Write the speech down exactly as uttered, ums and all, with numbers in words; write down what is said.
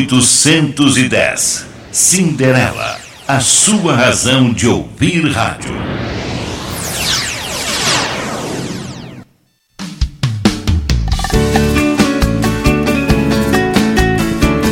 oitocentos e dez. Cinderela, a sua razão de ouvir rádio.